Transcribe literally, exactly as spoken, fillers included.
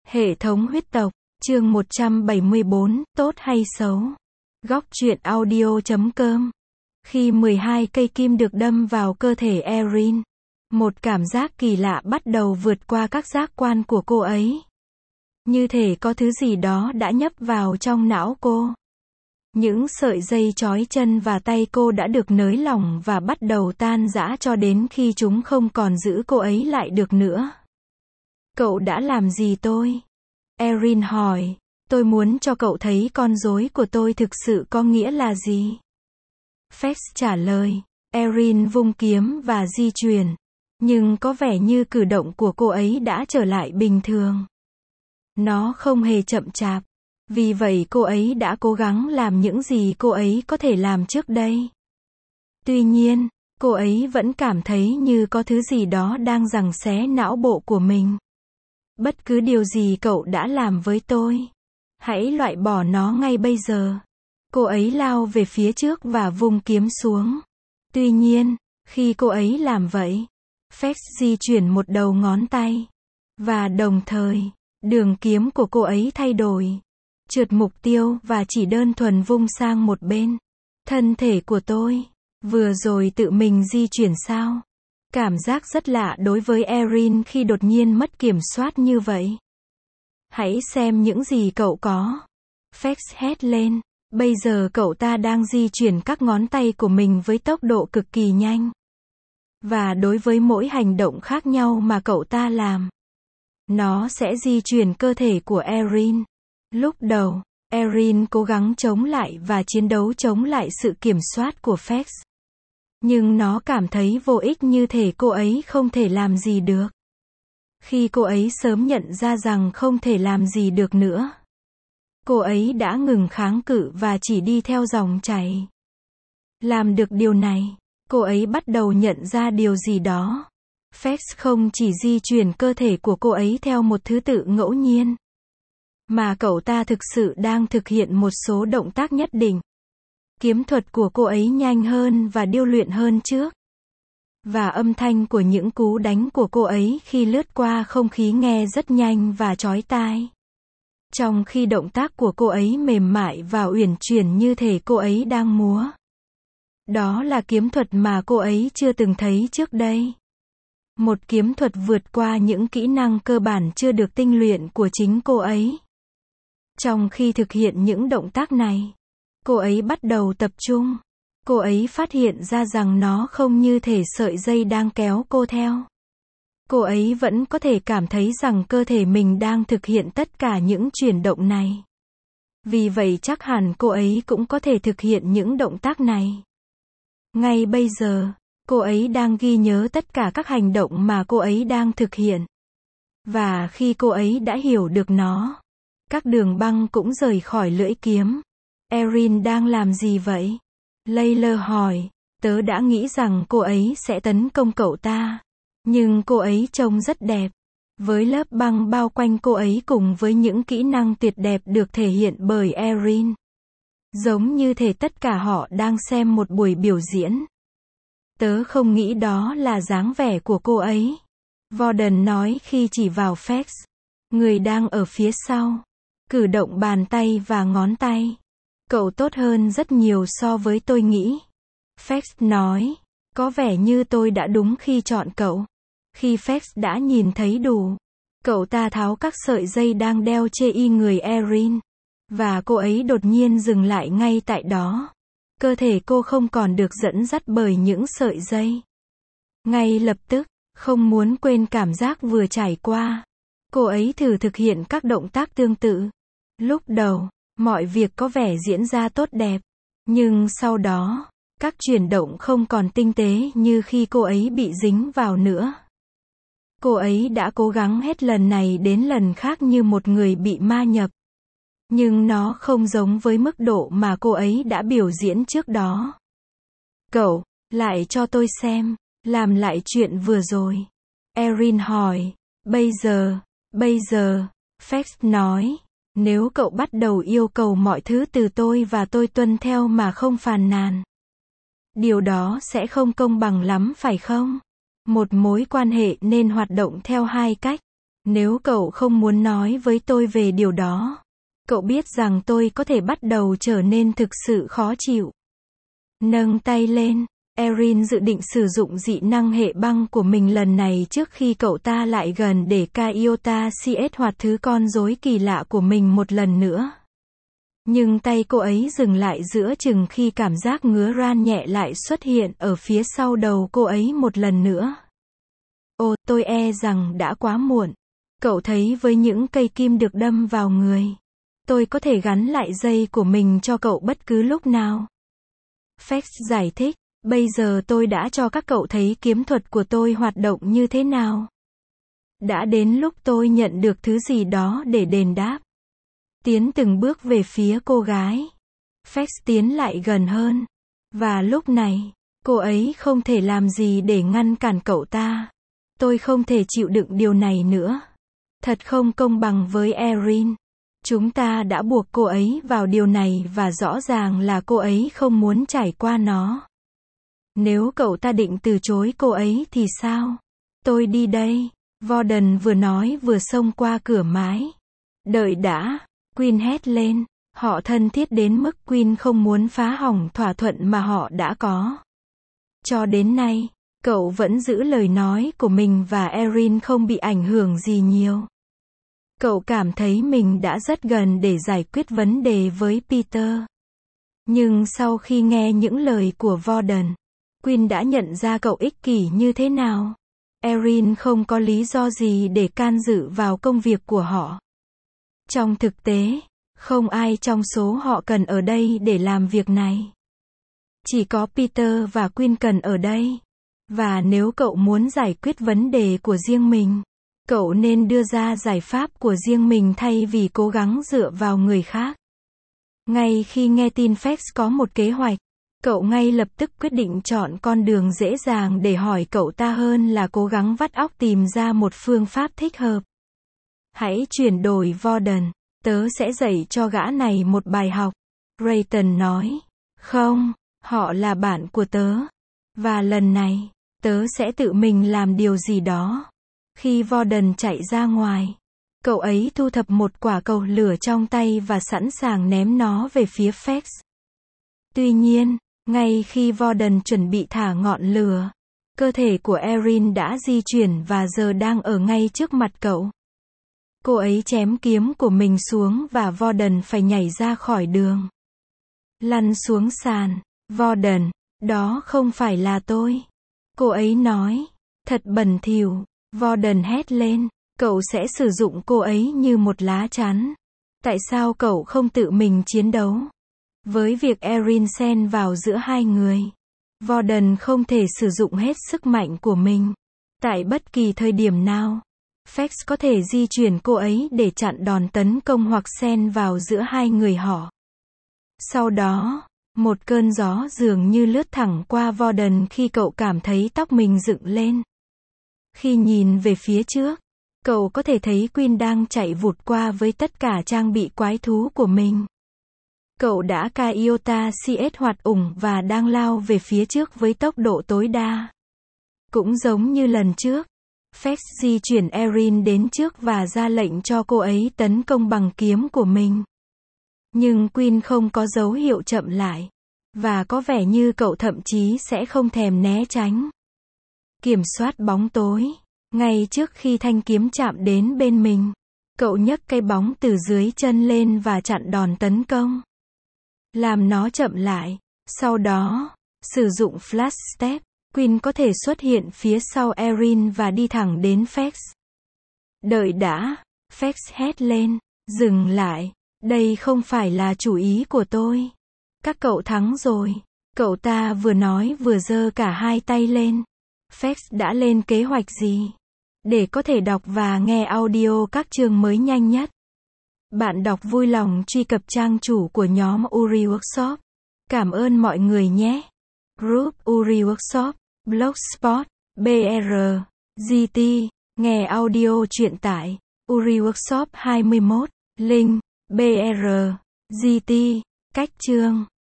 Hệ thống huyết tộc, chương một trăm bảy mươi bốn, tốt hay xấu? Góc truyện audio chấm com. Khi mười hai cây kim được đâm vào cơ thể Erin, một cảm giác kỳ lạ bắt đầu vượt qua các giác quan của cô ấy. Như thể có thứ gì đó đã nhấp vào trong não cô. Những sợi dây trói chân và tay cô đã được nới lỏng và bắt đầu tan rã cho đến khi chúng không còn giữ cô ấy lại được nữa. Cậu đã làm gì tôi? Erin hỏi. Tôi muốn cho cậu thấy con rối của tôi thực sự có nghĩa là gì. Fex trả lời. Erin vung kiếm và di chuyển. Nhưng có vẻ như cử động của cô ấy đã trở lại bình thường. Nó không hề chậm chạp. Vì vậy cô ấy đã cố gắng làm những gì cô ấy có thể làm trước đây. Tuy nhiên, cô ấy vẫn cảm thấy như có thứ gì đó đang giằng xé não bộ của mình. Bất cứ điều gì cậu đã làm với tôi, hãy loại bỏ nó ngay bây giờ. Cô ấy lao về phía trước và vung kiếm xuống. Tuy nhiên, khi cô ấy làm vậy, Fex di chuyển một đầu ngón tay. Và đồng thời, đường kiếm của cô ấy thay đổi. Trượt mục tiêu và chỉ đơn thuần vung sang một bên. Thân thể của tôi, vừa rồi tự mình di chuyển sao? Cảm giác rất lạ đối với Erin khi đột nhiên mất kiểm soát như vậy. Hãy xem những gì cậu có. Fex hét lên. Bây giờ cậu ta đang di chuyển các ngón tay của mình với tốc độ cực kỳ nhanh. Và đối với mỗi hành động khác nhau mà cậu ta làm, nó sẽ di chuyển cơ thể của Erin. Lúc đầu, Erin cố gắng chống lại và chiến đấu chống lại sự kiểm soát của Fex. Nhưng nó cảm thấy vô ích, như thể cô ấy không thể làm gì được. Khi cô ấy sớm nhận ra rằng không thể làm gì được nữa, cô ấy đã ngừng kháng cự và chỉ đi theo dòng chảy. Làm được điều này, cô ấy bắt đầu nhận ra điều gì đó. Fex không chỉ di chuyển cơ thể của cô ấy theo một thứ tự ngẫu nhiên, mà cậu ta thực sự đang thực hiện một số động tác nhất định. Kiếm thuật của cô ấy nhanh hơn và điêu luyện hơn trước. Và âm thanh của những cú đánh của cô ấy khi lướt qua không khí nghe rất nhanh và chói tai. Trong khi động tác của cô ấy mềm mại và uyển chuyển như thể cô ấy đang múa. Đó là kiếm thuật mà cô ấy chưa từng thấy trước đây. Một kiếm thuật vượt qua những kỹ năng cơ bản chưa được tinh luyện của chính cô ấy. Trong khi thực hiện những động tác này, cô ấy bắt đầu tập trung. Cô ấy phát hiện ra rằng nó không như thể sợi dây đang kéo cô theo. Cô ấy vẫn có thể cảm thấy rằng cơ thể mình đang thực hiện tất cả những chuyển động này. Vì vậy chắc hẳn cô ấy cũng có thể thực hiện những động tác này. Ngay bây giờ, cô ấy đang ghi nhớ tất cả các hành động mà cô ấy đang thực hiện. Và khi cô ấy đã hiểu được nó, các đường băng cũng rời khỏi lưỡi kiếm. Erin đang làm gì vậy? Layla hỏi. Tớ đã nghĩ rằng cô ấy sẽ tấn công cậu ta. Nhưng cô ấy trông rất đẹp. Với lớp băng bao quanh cô ấy cùng với những kỹ năng tuyệt đẹp được thể hiện bởi Erin. Giống như thể tất cả họ đang xem một buổi biểu diễn. Tớ không nghĩ đó là dáng vẻ của cô ấy. Warden nói khi chỉ vào Fex. Người đang ở phía sau. Cử động bàn tay và ngón tay. Cậu tốt hơn rất nhiều so với tôi nghĩ. Fex nói. Có vẻ như tôi đã đúng khi chọn cậu. Khi Fex đã nhìn thấy đủ, cậu ta tháo các sợi dây đang đeo chê y người Erin. Và cô ấy đột nhiên dừng lại ngay tại đó. Cơ thể cô không còn được dẫn dắt bởi những sợi dây. Ngay lập tức, không muốn quên cảm giác vừa trải qua, cô ấy thử thực hiện các động tác tương tự. Lúc đầu, mọi việc có vẻ diễn ra tốt đẹp. Nhưng sau đó, các chuyển động không còn tinh tế như khi cô ấy bị dính vào nữa. Cô ấy đã cố gắng hết lần này đến lần khác như một người bị ma nhập. Nhưng nó không giống với mức độ mà cô ấy đã biểu diễn trước đó. Cậu, lại cho tôi xem, làm lại chuyện vừa rồi. Erin hỏi. Bây giờ, bây giờ, Fex nói. Nếu cậu bắt đầu yêu cầu mọi thứ từ tôi và tôi tuân theo mà không phàn nàn, điều đó sẽ không công bằng lắm phải không? Một mối quan hệ nên hoạt động theo hai cách. Nếu cậu không muốn nói với tôi về điều đó, cậu biết rằng tôi có thể bắt đầu trở nên thực sự khó chịu. Nâng tay lên, Erin dự định sử dụng dị năng hệ băng của mình lần này trước khi cậu ta lại gần để Kaiota kích hoạt thứ con rối kỳ lạ của mình một lần nữa. Nhưng tay cô ấy dừng lại giữa chừng khi cảm giác ngứa ran nhẹ lại xuất hiện ở phía sau đầu cô ấy một lần nữa. Ồ, tôi e rằng đã quá muộn. Cậu thấy với những cây kim được đâm vào người, tôi có thể gắn lại dây của mình cho cậu bất cứ lúc nào. Fex giải thích, bây giờ tôi đã cho các cậu thấy kiếm thuật của tôi hoạt động như thế nào. Đã đến lúc tôi nhận được thứ gì đó để đền đáp. Tiến từng bước về phía cô gái. Fex tiến lại gần hơn. Và lúc này, cô ấy không thể làm gì để ngăn cản cậu ta. Tôi không thể chịu đựng điều này nữa. Thật không công bằng với Erin. Chúng ta đã buộc cô ấy vào điều này và rõ ràng là cô ấy không muốn trải qua nó. Nếu cậu ta định từ chối cô ấy thì sao? Tôi đi đây. Vorden vừa nói vừa xông qua cửa mái. Đợi đã. Queen hét lên. Họ thân thiết đến mức Queen không muốn phá hỏng thỏa thuận mà họ đã có. Cho đến nay, cậu vẫn giữ lời nói của mình và Erin không bị ảnh hưởng gì nhiều. Cậu cảm thấy mình đã rất gần để giải quyết vấn đề với Peter. Nhưng sau khi nghe những lời của Vorden, Queen đã nhận ra cậu ích kỷ như thế nào. Erin không có lý do gì để can dự vào công việc của họ. Trong thực tế, không ai trong số họ cần ở đây để làm việc này. Chỉ có Peter và Queen cần ở đây. Và nếu cậu muốn giải quyết vấn đề của riêng mình, cậu nên đưa ra giải pháp của riêng mình thay vì cố gắng dựa vào người khác. Ngay khi nghe tin Fex có một kế hoạch, cậu ngay lập tức quyết định chọn con đường dễ dàng để hỏi cậu ta hơn là cố gắng vắt óc tìm ra một phương pháp thích hợp. Hãy chuyển đổi Vorden, tớ sẽ dạy cho gã này một bài học. Rayton nói. Không, họ là bạn của tớ. Và lần này, tớ sẽ tự mình làm điều gì đó. Khi Vorden chạy ra ngoài, cậu ấy thu thập một quả cầu lửa trong tay và sẵn sàng ném nó về phía Fex. Tuy nhiên, ngay khi Vorden chuẩn bị thả ngọn lửa, cơ thể của Erin đã di chuyển và giờ đang ở ngay trước mặt cậu. Cô ấy chém kiếm của mình xuống và Vorden phải nhảy ra khỏi đường. Lăn xuống sàn. Vorden, đó không phải là tôi. Cô ấy nói. Thật bẩn thỉu. Vorden hét lên. Cậu sẽ sử dụng cô ấy như một lá chắn. Tại sao cậu không tự mình chiến đấu? Với việc Erin xen vào giữa hai người, Vorden không thể sử dụng hết sức mạnh của mình. Tại bất kỳ thời điểm nào, Fex có thể di chuyển cô ấy để chặn đòn tấn công hoặc xen vào giữa hai người họ. Sau đó, một cơn gió dường như lướt thẳng qua Vorden khi cậu cảm thấy tóc mình dựng lên. Khi nhìn về phía trước, cậu có thể thấy Queen đang chạy vụt qua với tất cả trang bị quái thú của mình. Cậu đã Kaiota kích hoạt ủng và đang lao về phía trước với tốc độ tối đa. Cũng giống như lần trước, Fex di chuyển Erin đến trước và ra lệnh cho cô ấy tấn công bằng kiếm của mình. Nhưng Queen không có dấu hiệu chậm lại. Và có vẻ như cậu thậm chí sẽ không thèm né tránh. Kiểm soát bóng tối. Ngay trước khi thanh kiếm chạm đến bên mình, cậu nhấc cây bóng từ dưới chân lên và chặn đòn tấn công. Làm nó chậm lại. Sau đó, sử dụng flash step, Queen có thể xuất hiện phía sau Erin và đi thẳng đến Fex. Đợi đã. Fex hét lên. Dừng lại. Đây không phải là chủ ý của tôi. Các cậu thắng rồi. Cậu ta vừa nói vừa giơ cả hai tay lên. Fex đã lên kế hoạch gì? Để có thể đọc và nghe audio các chương mới nhanh nhất, bạn đọc vui lòng truy cập trang chủ của nhóm Uri Workshop. Cảm ơn mọi người nhé. Group Uri Workshop, Blogspot, bê rờ, giê tê, nghe audio truyện tải, Uri Workshop hai mươi mốt, link, bê rờ, giê tê, cách chương.